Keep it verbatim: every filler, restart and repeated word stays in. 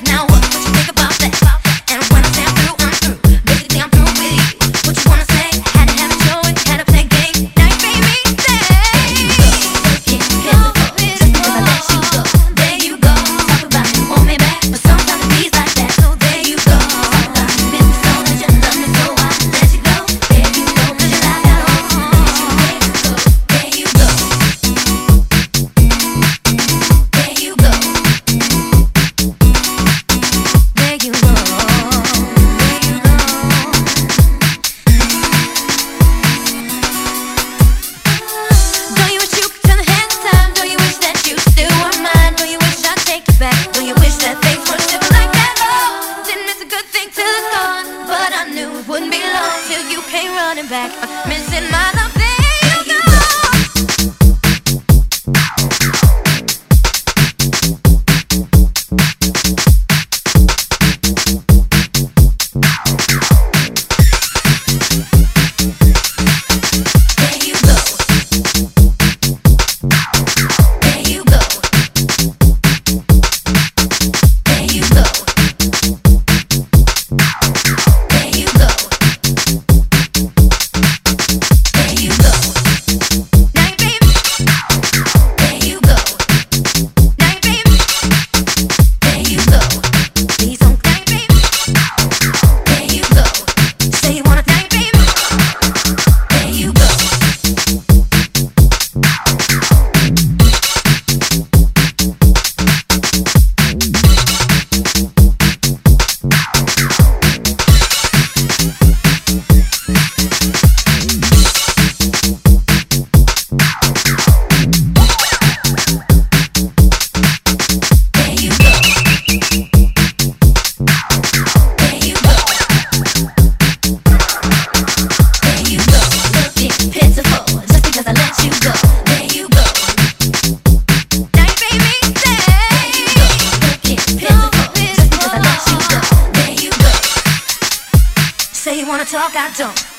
Now what would you think about that? And when I say I'm through, I'm through. Basically I'm through with you. What you wanna say? Had to have it show it, had to play game. Now you made me say, looking pitiful, just because I let you go. There you go. Talk about you want me back, but sometimes it feels like that. So there you go. Talk about you miss me so that you love me so I let you go. There you go, 'cause you lied out on me. There you go. There you go. There you go. Don't you wish you could turn the hands of time? Don't you wish that you still were mine? Don't you wish I'd take you back? Don't you wish that things were simple like that? Oh, didn't miss a good thing till it's gone, but I knew it wouldn't be long till you came running back, missing my love. There you go. There you go. There you go. There you go. There you go. There you go. Now you baby. There you go. Now you baby. There you go. Please don't now you baby. There you go. Say you wanna now you baby. There you go. There you go. There you go. There you go. Looking pitiful just because I let you go. There you go. Now you made me say, looking pitiful just because I let you go. There you go. Say you wanna talk, I don't.